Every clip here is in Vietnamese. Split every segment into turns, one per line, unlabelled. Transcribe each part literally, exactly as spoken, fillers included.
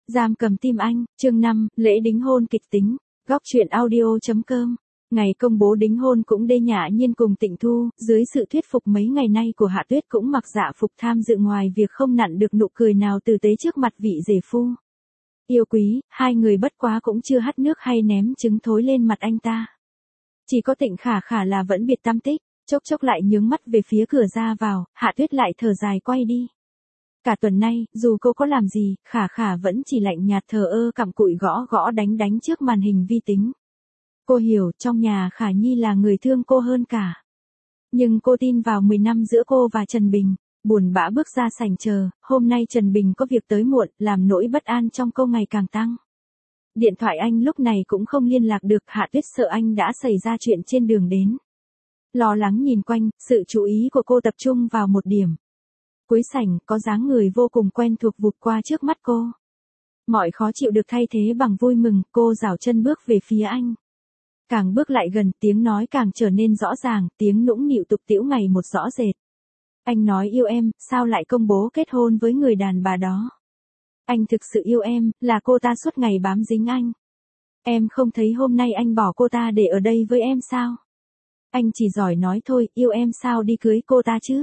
Giam cầm tim anh, chương năm, lễ đính hôn kịch tính, góc truyện audio.com. Ngày công bố đính hôn cũng đê nhã nhiên cùng Tịnh Thu, dưới sự thuyết phục mấy ngày nay của Hạ Tuyết cũng mặc dạ phục tham dự ngoài việc không nặn được nụ cười nào tử tế trước mặt vị rể phu. Yêu quý, hai người bất quá cũng chưa hắt nước hay ném trứng thối lên mặt anh ta. Chỉ có Tịnh Khả Khả là vẫn biệt tăm tích, chốc chốc lại nhướng mắt về phía cửa ra vào, Hạ Tuyết lại thở dài quay đi. Cả tuần nay, dù cô có làm gì, Khả Khả vẫn chỉ lạnh nhạt thờ ơ cặm cụi gõ gõ đánh đánh trước màn hình vi tính. Cô hiểu, trong nhà Khả Nhi là người thương cô hơn cả. Nhưng cô tin vào mười năm giữa cô và Trần Bình, buồn bã bước ra sảnh chờ, hôm nay Trần Bình có việc tới muộn, làm nỗi bất an trong cô ngày càng tăng. Điện thoại anh lúc này cũng không liên lạc được, Hạ Tuyết sợ anh đã xảy ra chuyện trên đường đến. Lo lắng nhìn quanh, sự chú ý của cô tập trung vào một điểm. Cuối sảnh, có dáng người vô cùng quen thuộc vụt qua trước mắt cô. Mọi khó chịu được thay thế bằng vui mừng, cô giảo chân bước về phía anh. Càng bước lại gần, tiếng nói càng trở nên rõ ràng, tiếng nũng nịu tục tĩu ngày một rõ rệt. Anh nói yêu em, sao lại công bố kết hôn với người đàn bà đó? Anh thực sự yêu em, là cô ta suốt ngày bám dính anh. Em không thấy hôm nay anh bỏ cô ta để ở đây với em sao? Anh chỉ giỏi nói thôi, yêu em sao đi cưới cô ta chứ?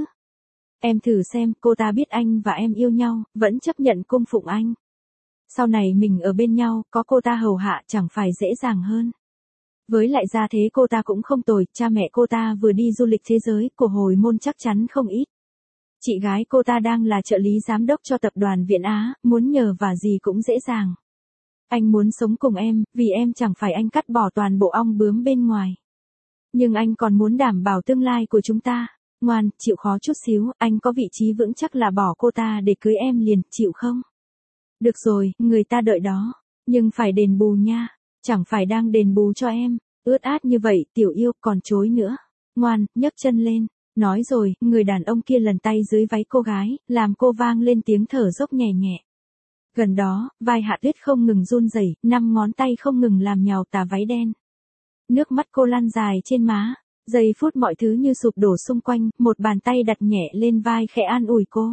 Em thử xem, cô ta biết anh và em yêu nhau, vẫn chấp nhận cung phụng anh. Sau này mình ở bên nhau, có cô ta hầu hạ chẳng phải dễ dàng hơn. Với lại gia thế cô ta cũng không tồi, cha mẹ cô ta vừa đi du lịch thế giới, của hồi môn chắc chắn không ít. Chị gái cô ta đang là trợ lý giám đốc cho tập đoàn Viện Á, muốn nhờ và gì cũng dễ dàng. Anh muốn sống cùng em, vì em chẳng phải anh cắt bỏ toàn bộ ong bướm bên ngoài. Nhưng anh còn muốn đảm bảo tương lai của chúng ta. Ngoan, chịu khó chút xíu, anh có vị trí vững chắc là bỏ cô ta để cưới em liền, chịu không? Được rồi, người ta đợi đó. Nhưng phải đền bù nha. Chẳng phải đang đền bù cho em. Ướt át như vậy, tiểu yêu, còn chối nữa. Ngoan, nhấc chân lên. Nói rồi, người đàn ông kia lần tay dưới váy cô gái, làm cô vang lên tiếng thở dốc nhẹ nhẹ. Gần đó, vai Hạ Tuyết không ngừng run rẩy, năm ngón tay không ngừng làm nhào tà váy đen. Nước mắt cô lăn dài trên má. Giây phút mọi thứ như sụp đổ xung quanh, một bàn tay đặt nhẹ lên vai khẽ an ủi cô.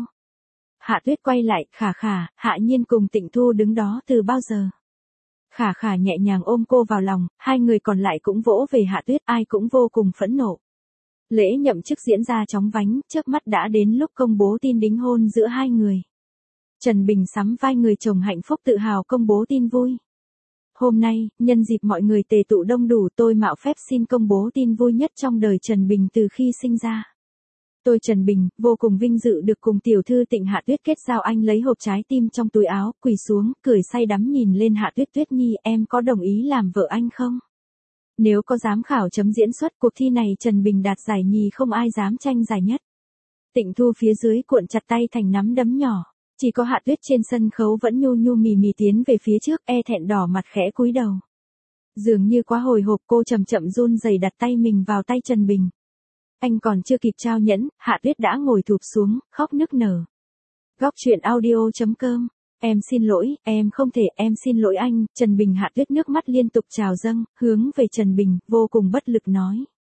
Hạ Tuyết quay lại, Khả Khả, Hạ Nhiên cùng Tịnh Thu đứng đó từ bao giờ. Khả Khả nhẹ nhàng ôm cô vào lòng, hai người còn lại cũng vỗ về Hạ Tuyết, ai cũng vô cùng phẫn nộ. Lễ nhậm chức diễn ra chóng vánh, trước mắt đã đến lúc công bố tin đính hôn giữa hai người. Trần Bình sắm vai người chồng hạnh phúc tự hào công bố tin vui. Hôm nay, nhân dịp mọi người tề tụ đông đủ, tôi mạo phép xin công bố tin vui nhất trong đời Trần Bình từ khi sinh ra. Tôi Trần Bình, vô cùng vinh dự được cùng tiểu thư Tịnh Hạ Tuyết kết giao. Anh lấy hộp trái tim trong túi áo, quỳ xuống, cười say đắm nhìn lên Hạ Tuyết. Tuyết Nhi, em có đồng ý làm vợ anh không? Nếu có giám khảo chấm diễn xuất cuộc thi này Trần Bình đạt giải nhì không ai dám tranh giải nhất. Tịnh Thu phía dưới cuộn chặt tay thành nắm đấm nhỏ. Chỉ có Hạ Tuyết trên sân khấu vẫn nhu nhu mì mì tiến về phía trước, e thẹn đỏ mặt khẽ cúi đầu. Dường như quá hồi hộp, cô chậm chậm run rẩy đặt tay mình vào tay Trần Bình. Anh còn chưa kịp trao nhẫn, Hạ Tuyết đã ngồi thụp xuống, khóc nức nở. Góc truyện audio.com. Em xin lỗi, em không thể, em xin lỗi anh. Trần Bình. Hạ Tuyết nước mắt liên tục trào dâng, hướng về Trần Bình, vô cùng bất lực nói.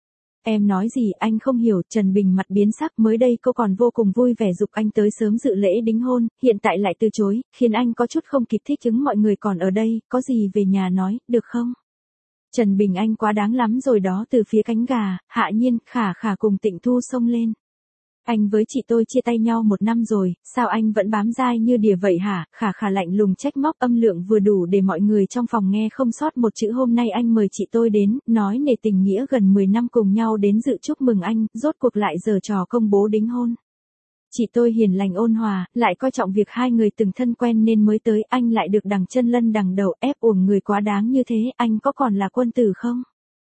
Em nói gì, anh không hiểu. Trần Bình mặt biến sắc, mới đây cô còn vô cùng vui vẻ giục anh tới sớm dự lễ đính hôn, hiện tại lại từ chối, khiến anh có chút không kịp thích ứng. Mọi người còn ở đây, có gì về nhà nói, được không? Trần Bình, anh quá đáng lắm rồi đó. Từ phía cánh gà, Hạ Nhiên, Khả Khả cùng Tịnh Thu xông lên. Anh với chị tôi chia tay nhau một năm rồi, sao anh vẫn bám dai như đỉa vậy hả? Khả Khả lạnh lùng trách móc, âm lượng vừa đủ để mọi người trong phòng nghe không sót một chữ. Hôm nay anh mời chị tôi đến, nói nể tình nghĩa gần mười năm cùng nhau đến dự chúc mừng anh, rốt cuộc lại giở trò công bố đính hôn. Chị tôi hiền lành ôn hòa, lại coi trọng việc hai người từng thân quen nên mới tới, anh lại được đằng chân lân đằng đầu ép uổng người quá đáng như thế, anh có còn là quân tử không?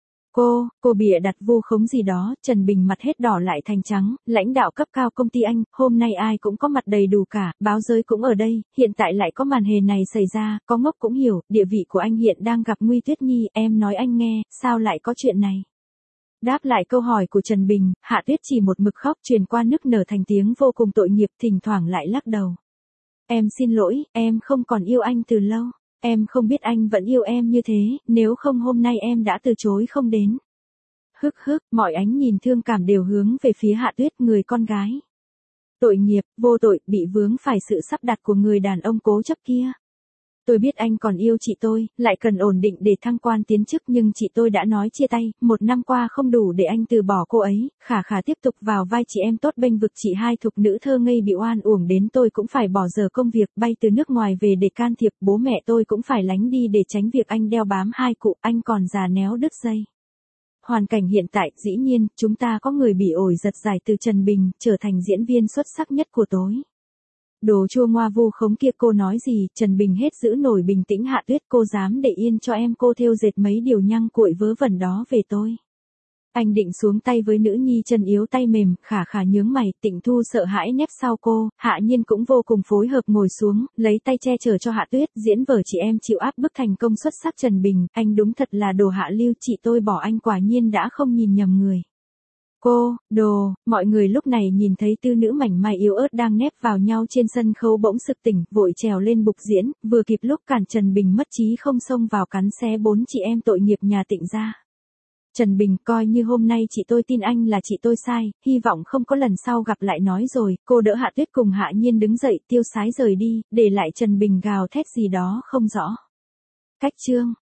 Cô, cô bịa đặt vu khống gì đó. Trần Bình mặt hết đỏ lại thành trắng, lãnh đạo cấp cao công ty anh, hôm nay ai cũng có mặt đầy đủ cả, báo giới cũng ở đây, hiện tại lại có màn hề này xảy ra, có ngốc cũng hiểu, địa vị của anh hiện đang gặp nguy. Tuyết Nhi, em nói anh nghe, sao lại có chuyện này? Đáp lại câu hỏi của Trần Bình, Hạ Tuyết chỉ một mực khóc, truyền qua nức nở thành tiếng vô cùng tội nghiệp, thỉnh thoảng lại lắc đầu. Em xin lỗi, em không còn yêu anh từ lâu. Em không biết anh vẫn yêu em như thế, nếu không hôm nay em đã từ chối không đến. Hức hức, mọi ánh nhìn thương cảm đều hướng về phía Hạ Tuyết, người con gái. Tội nghiệp, vô tội, bị vướng phải sự sắp đặt của người đàn ông cố chấp kia. Tôi biết anh còn yêu chị tôi, lại cần ổn định để thăng quan tiến chức nhưng chị tôi đã nói chia tay, một năm qua không đủ để anh từ bỏ cô ấy. Khả khả tiếp tục vào vai chị em tốt bênh vực chị hai thục nữ thơ ngây bị oan uổng đến tôi cũng phải bỏ giờ công việc bay từ nước ngoài về để can thiệp, bố mẹ tôi cũng phải lánh đi để tránh việc anh đeo bám hai cụ, anh còn già néo đứt dây. Hoàn cảnh hiện tại, dĩ nhiên, chúng ta có người bị ổi giật giải từ Trần Bình, trở thành diễn viên xuất sắc nhất của tối. Đồ chua ngoa vu khống kia cô nói gì, Trần Bình hết giữ nổi bình tĩnh. Hạ Tuyết, cô dám để yên cho em cô thêu dệt mấy điều nhăng cuội vớ vẩn đó về tôi. Anh định xuống tay với nữ nhi chân yếu tay mềm, khả khả nhướng mày, Tịnh Thu sợ hãi nép sau cô, Hạ Nhiên cũng vô cùng phối hợp ngồi xuống, lấy tay che chở cho Hạ Tuyết, diễn vở chị em chịu áp bức thành công xuất sắc. Trần Bình, anh đúng thật là đồ hạ lưu, chị tôi bỏ anh quả nhiên đã không nhìn nhầm người. Cô, đồ, mọi người lúc này nhìn thấy tư nữ mảnh mai yếu ớt đang nép vào nhau trên sân khấu bỗng sực tỉnh, vội trèo lên bục diễn, vừa kịp lúc cản Trần Bình mất trí không xông vào cắn xé bốn chị em tội nghiệp nhà Tịnh gia. Trần Bình, coi như hôm nay chị tôi tin anh là chị tôi sai, hy vọng không có lần sau gặp lại nói rồi. Cô đỡ Hạ Tuyết cùng Hạ Nhiên đứng dậy tiêu sái rời đi, để lại Trần Bình gào thét gì đó không rõ. Cách chương